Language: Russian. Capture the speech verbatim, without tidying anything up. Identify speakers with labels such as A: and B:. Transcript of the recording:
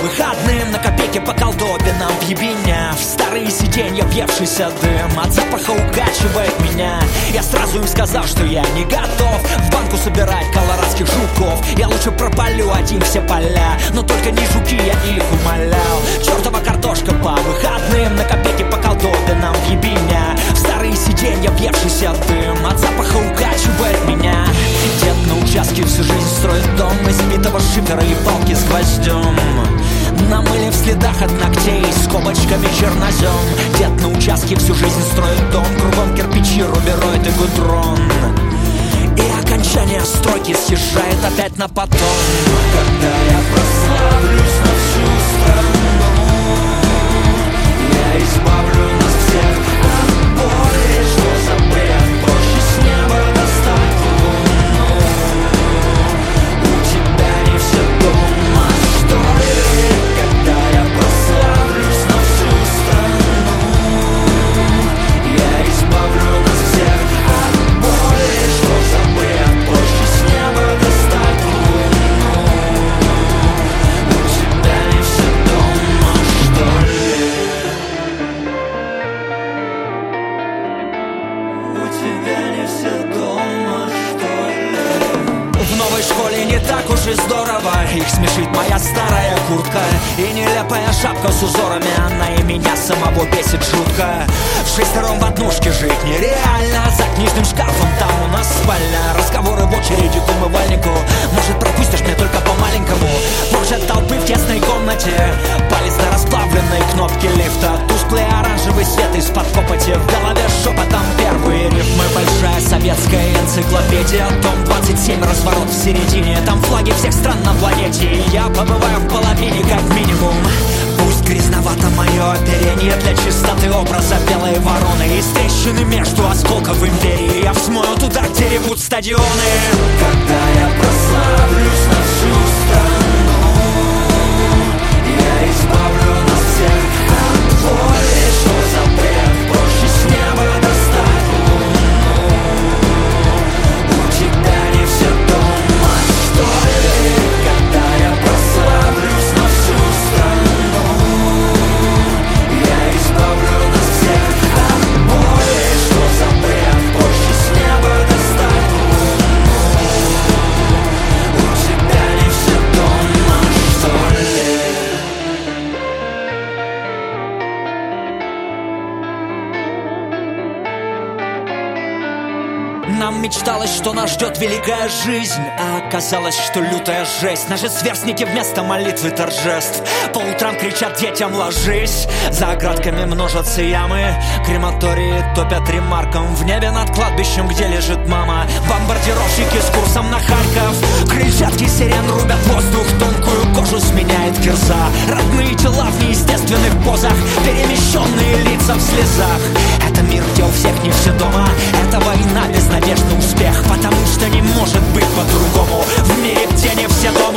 A: выходным на копейки по колдобинам в ебеня. В старые сиденья въевшийся дым от запаха укачивает меня. Я сразу им сказал, что я не готов в банку собирать колорадских жуков. Я лучше пропалю один все поля, но только не жуки, я их умолял. Чертова картошка по выходным на копейки по колдобинам в ебеня. В старые сиденья въевшийся дым от запаха укачивает меня. Дед на участке всю жизнь строит дом из битого шифера и палки с гвоздем. Намыли в следах от ногтей скобочками чернозем. Дед на участке всю жизнь строит дом, кругом кирпичи, рубероид и гудрон. И окончание стройки съезжает опять на потом. Когда я прославлюсь на всю страну, я избавлю нас всех от боли, что за бред, проще с неба достать луну. У тебя не все дома, что ли? Когда я прославлюсь на всю страну, я избавлю нас всех от боли, что за бред, проще с неба достать луну. У тебя не все дома, что ли? У тебя не все дома, что ли? В новой школе не так уж и здорово. Их смешит моя старая куртка и нелепая шапка с узорами. Она и меня самого бесит жутко. В шестером в однушке жить нереально. За книжным шкафом там у нас спальня. Разговоры в очереди к умывальнику. Может, пропустишь мне только по-маленькому. Позже толпы в тесной комнате. Палец на расплавленной кнопке лифта. Тусклый оранжевый свет из-под копоти. В голове шепотом первые рифмы. Большая советская энциклопедия. Том двадцать семь, разворот в середине. Там флаги всех стран на планете. И я побываю в половине как минимум. Пусть грязновато мое оперение для чистоты образа белой вороны. Из трещины между осколков империи я всмою туда, где ревут стадионы. Когда я прославлюсь на всю страну, я избавлю нас всех от боли, что за бред, проще с неба достать луну. У тебя не все дома, что ли? Когда я прославлюсь на всю страну, я избавлю нас всех от боли, что за бред, проще с неба достать луну. У тебя не все дома, что ли? Нам мечталось, что нас ждет великая жизнь, а оказалось, что лютая жесть. Наши сверстники вместо молитвы торжеств по утрам кричат детям «ложись». За оградками множатся ямы, крематории топят ремарком. В небе над кладбищем, где лежит мама, бомбардировщики с курсом на Харьков. Крыльчатки сирен рубят воздух, тонкую кожу сменяет кирза. Родные тела в неестественных позах, перемещенные лица в слезах. Это мир, где у всех не все дома. Это война без надежды на успех, потому что не может быть по-другому. В мире, где не все дома.